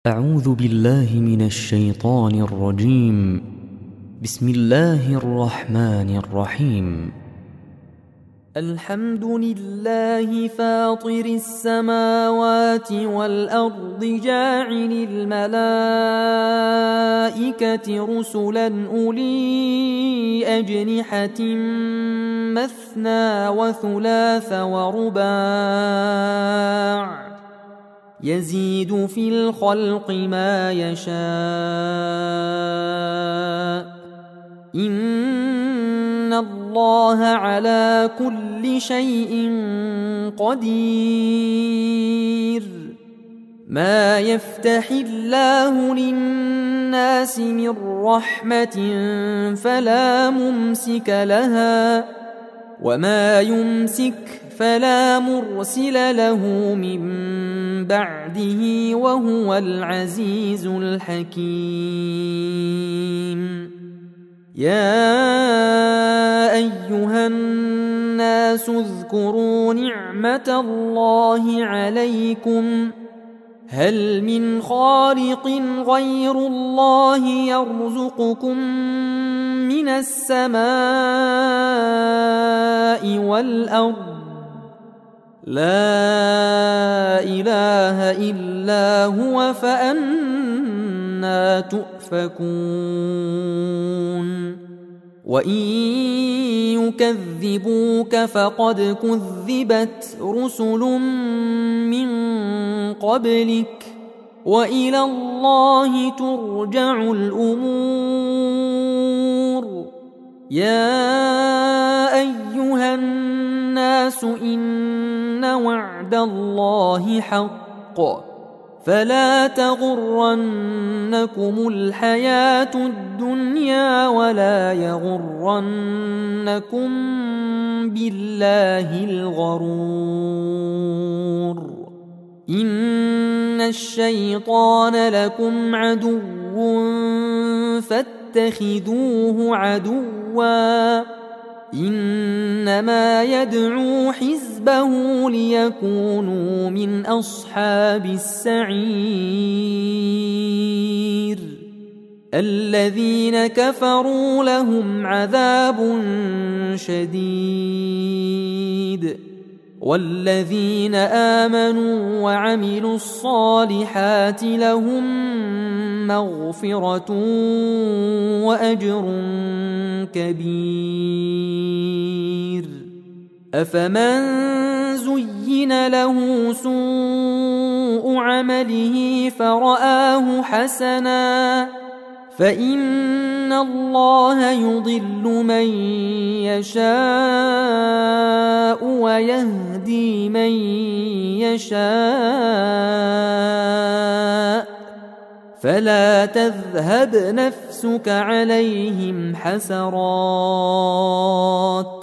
أعوذ بالله من الشيطان الرجيم. بسم الله الرحمن الرحيم. الحمد لله فاطر السماوات والأرض جاعل الملائكة رسلا أولي أجنحة مثنى وثلاث ورباع يزيد في الخلق ما يشاء إن الله على كل شيء قدير. ما يفتح الله للناس من رحمة فلا ممسك لها وما يمسك فلا مرسل له من بعده وهو العزيز الحكيم. يا أيها الناس اذكروا نعمة الله عليكم هل من خالق غير الله يرزقكم من السماء والأرض لا إله إلا هو فأنى تؤفكون. وإن يكذبوك فقد كذبت رسل من قبلك وإلى الله ترجع الأمور. يا أيها الناس إن وعد الله حق فلا تغرنكم الحياة الدنيا ولا يغرنكم بالله الغرور. إن الشيطان لكم عدو فاتخذوه عدوا إنما يدعو حزبه ليكونوا من أصحاب السعير. الذين كفروا لهم عذاب شديد والذين آمنوا وعملوا الصالحات لهم مغفرة وأجر كبير. أفمن زين له سوء عمله فرآه حسنا فإن الله يضل من يشاء ويهدي من يشاء فلا تذهب نفسك عليهم حسرات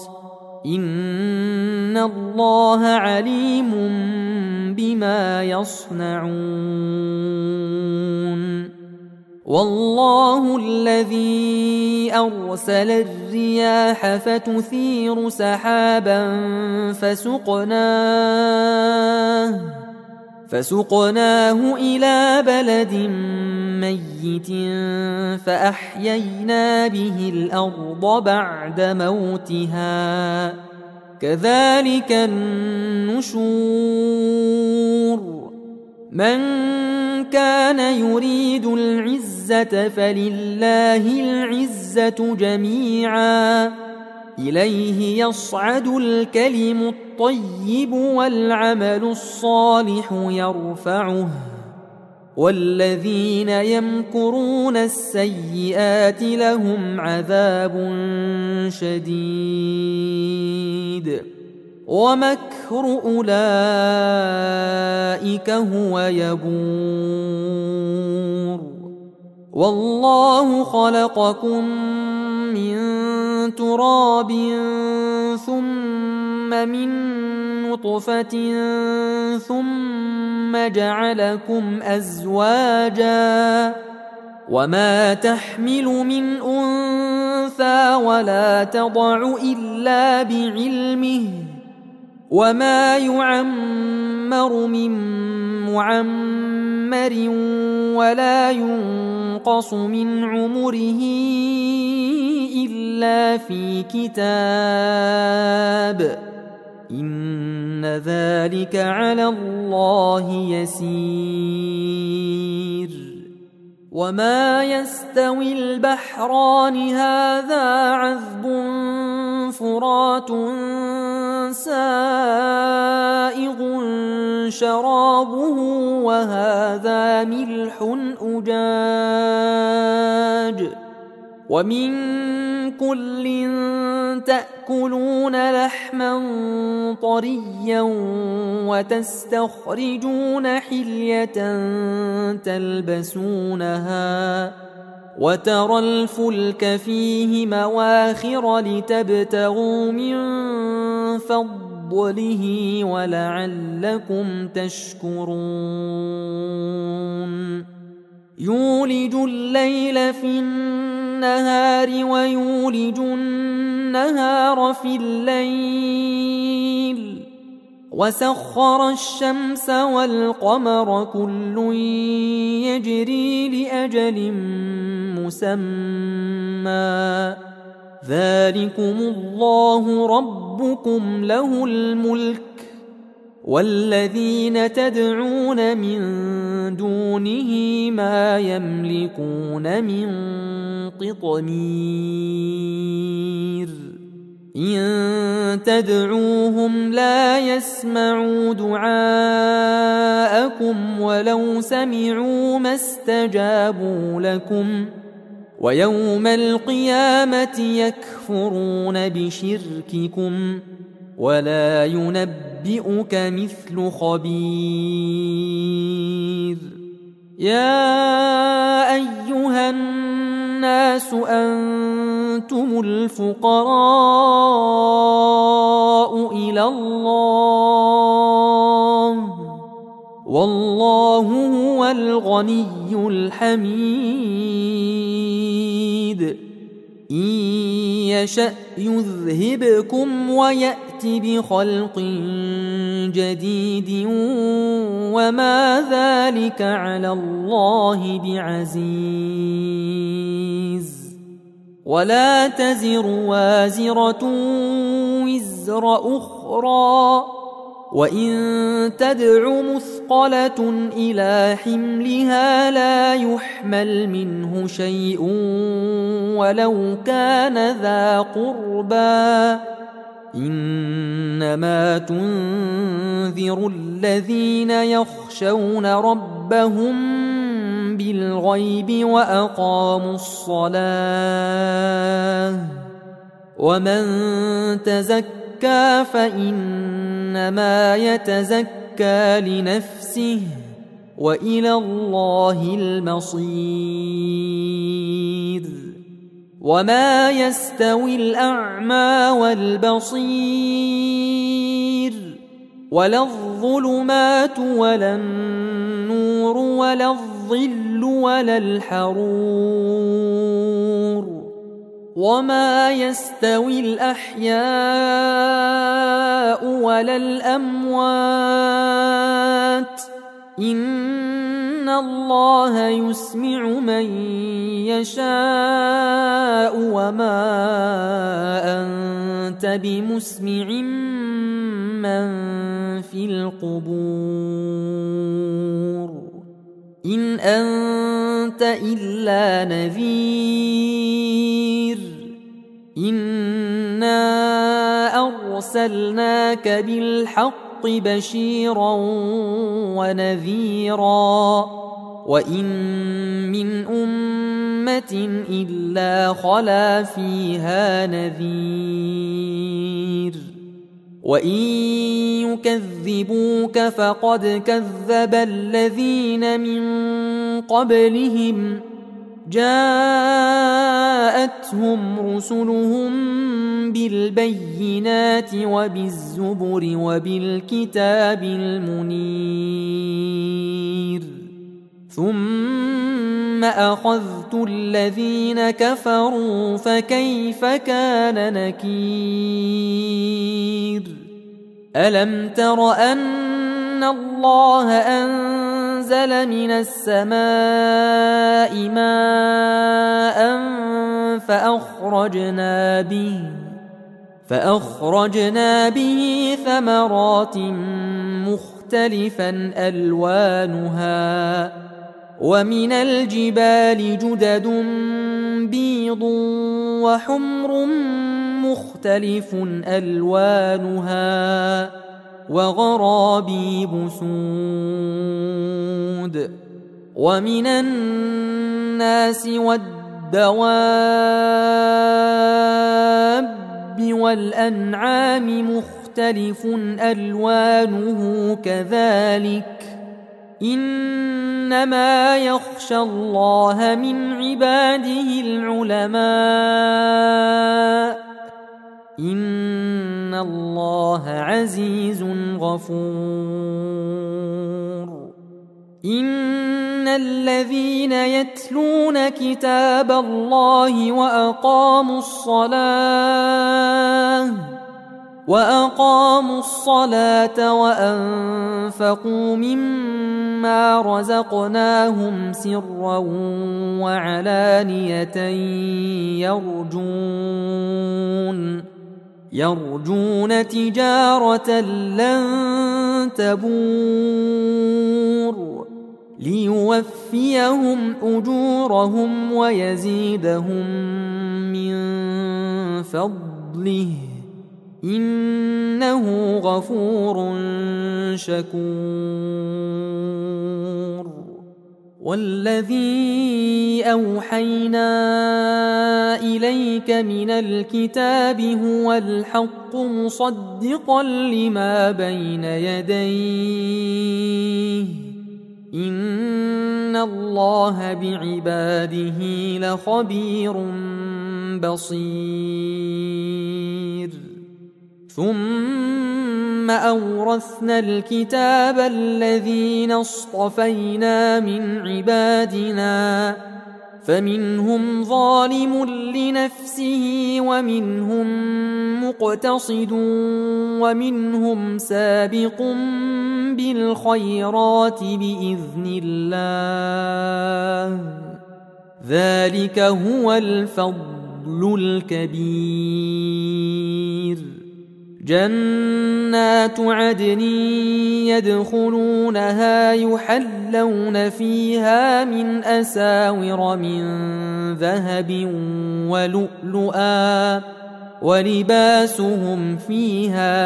إن الله عليم بما يصنعون. والله الذي أرسل الرياح فتثير سحابا فسقناه إلى بلد ميت فأحيينا به الأرض بعد موتها كذلك النشور. من كان يريد العزة فلله العزة جميعا إليه يصعد الكلم الطيب والعمل الصالح يرفعه والذين يمكرون السيئات لهم عذاب شديد ومكر أولئك هو يبور. والله خلقكم من تراب ثم من نطفة ثم جعلكم أزواجا وما تحمل من أنثى ولا تضع إلا بعلمه وما يعمر من معمر ولا ينقص من عمره إلا في كتاب إن ذلك على الله يسير وما يستوي البحران هذا عذب فرات سائغ شرابه وهذا ملح أجاج ومن كل تأكلون لحما طريا وتستخرجون حلية تلبسونها وترى الفلك فيه مواخر لتبتغوا من فضله ولعلكم تشكرون يولج الليل في النهار ويولج النهار في الليل وسخر الشمس والقمر كل يجري لأجل مسمى ذلكم الله ربكم له الملك والذين تدعون من دونه ما يملكون من قطمير إن تدعوهم لا يسمعوا دعاءكم ولو سمعوا ما استجابوا لكم ويوم القيامة يكفرون بشرككم ولا ينبئك مثل خبير يا أيها الناس أنتم الفقراء إلى الله والله هو الغني الحميد إن يشأ يذهبكم ويأت بخلق جديد وما ذلك على الله بعزيز ولا تزر وازرة وزر أخرى وإن تدع مثقلة إلى حملها لا يحمل منه شيء ولو كان ذا قربى إنما تنذر الذين يخشون ربهم بالغيب وأقاموا الصلاة ومن تزكى فإنما يتزكى لنفسه وإلى الله المصير وما يستوي الأعمى والبصير ولا الظلمات ولا النور ولا الظل ولا الحرور وما يستوي الأحياء ولا الأموات إن الله يسمع من يشاء وما أنت بمسمع من في القبور إن أنت إلا نذير إنا أرسلناك بالحق بشيرا ونذيرا وإن من أمة إلا خلا فيها نذير وإن يكذبوك فقد كذب الذين من قبلهم جاءتهم رسلهم بالبينات وبالزبر وبالكتاب المنير ثم أخذت الذين كفروا فكيف كان نكير ألم تر أن الله أنزل من السماء ماء فأخرجنا به ثمرات مختلفا ألوانها ومن الجبال جدد بيض وحمر مختلف ألوانها وغرابيب سود ومن الناس والدواب والأنعام مختلف ألوانه كذلك إنما يخشى الله من عباده العلماء إن الله عزيز غفور إن الذين يتلون كتاب الله وأقاموا الصلاة وأنفقوا مما رزقناهم سرا وعلانية يرجون تجارة لن تبور ليوفيهم أجورهم ويزيدهم من فضله إنه غفور شكور والذي أوحينا إليك من الكتاب هو الحق مصدقا لما بين يديه إن الله بعباده لخبير بصير ثم أورثنا الكتاب الذين اصطفينا من عبادنا فمنهم ظالم لنفسه ومنهم مقتصد ومنهم سابق بالخيرات بإذن الله ذلك هو الفضل الكبير جنات عدن يدخلونها يحلون فيها من أساور من ذهب ولؤلؤا ولباسهم فيها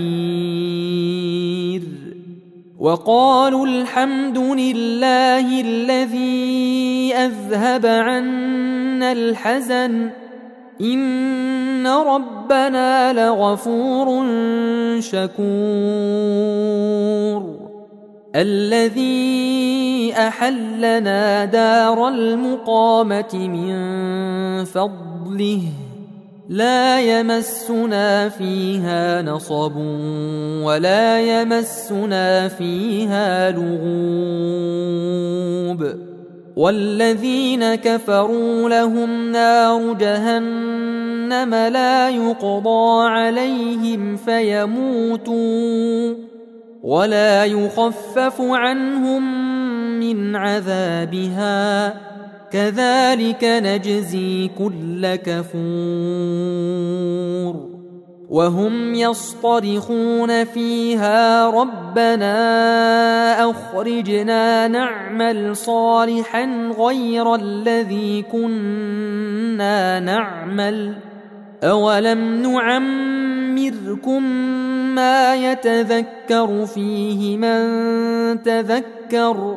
حرير وقالوا الحمد لله الذي أذهب عنا الحزن إن ربنا لغفور شكور الذي أحلنا دار المقامة من فضله لا يمسنا فيها نصب ولا يمسنا فيها لغوب والذين كفروا لهم نار جهنم لا يقضى عليهم فيموتوا ولا يخفف عنهم من عذابها كذلك نجزي كل كفور وهم يصطرخون فيها ربنا أخرجنا نعمل صالحا غير الذي كنا نعمل أولم نعمركم ما يتذكر فيه من تذكر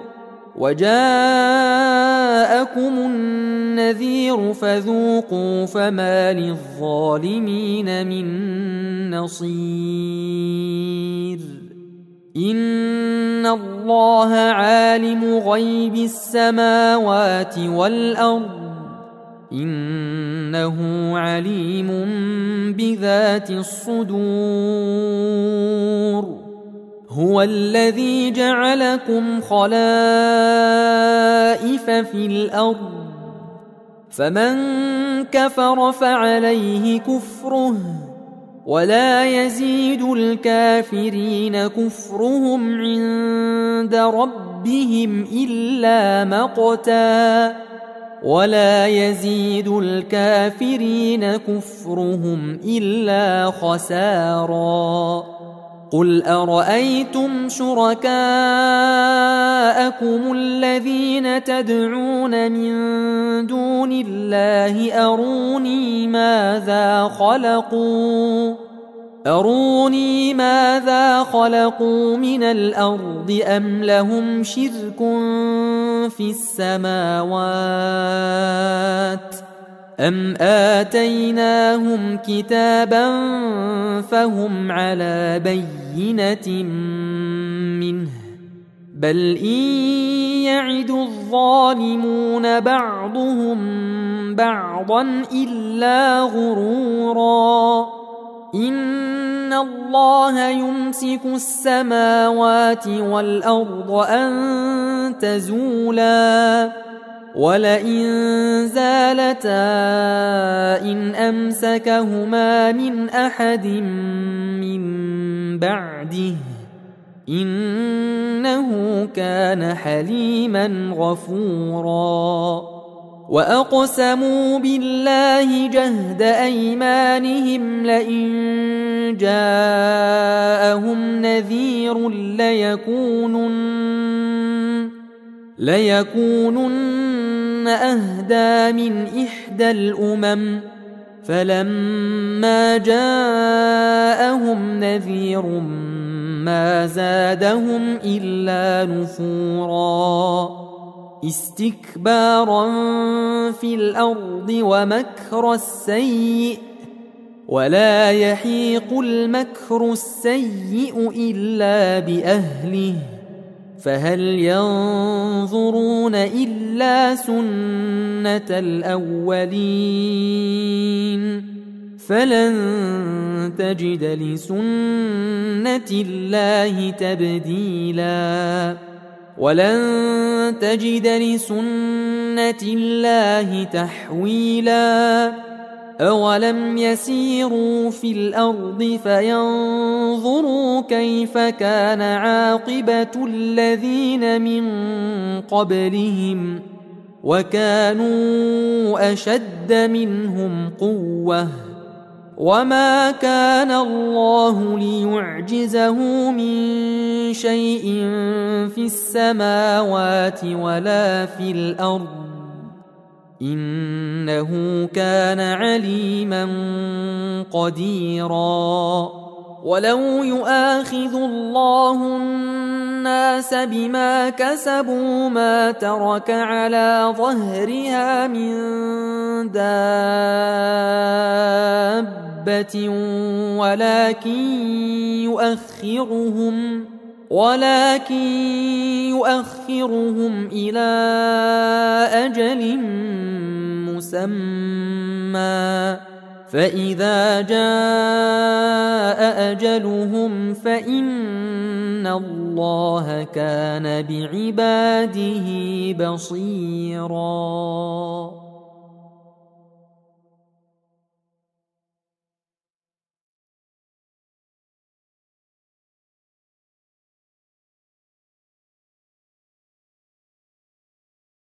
وجاءكم النذير فذوقوا فما للظالمين من نصير إن الله عالم غيب السماوات والأرض إنه عليم بذات الصدور هو الذي جعلكم خلائف في الأرض فمن كفر فعليه كفره ولا يزيد الكافرين كفرهم عند ربهم إلا مقتا ولا يزيد الكافرين كفرهم إلا خسارا قل أرأيتم شركاءكم الذين تدعون من دون الله أروني ماذا خلقوا من الأرض أم لهم شرك في السماوات أم آتيناهم كتابا فهم على بينة منه بل إن يعد الظالمون بعضهم بعضا إلا غرورا إن الله يمسك السماوات والأرض أن تزولا ولئن زالتا إن أمسكهما من أحد من بعده إنه كان حليما غفورا وأقسموا بالله جهد أيمانهم لئن جاءهم نذير ليكونن أهدى من إحدى الأمم فلما جاءهم نذير ما زادهم إلا نفورا استكبارا في الأرض ومكر السيء ولا يحيق المكر السيء إلا بأهله فهل ينظرون إلا سنة الأولين فلن تجد لسنة الله تبديلا ولن تجد لسنة الله تحويلا أولم يسيروا في الأرض فينظروا كيف كان عاقبة الذين من قبلهم وكانوا أشد منهم قوة وما كان الله ليعجزه من شيء في السماوات ولا في الأرض إنه كان عليما قديرا ولو يؤاخذ الله الناس بما كسبوا ما ترك على ظهرها من دابة ولكن يؤخرهم إلى أجل مسمى فإذا جاء أجلهم فإن الله كان بعباده بصيراً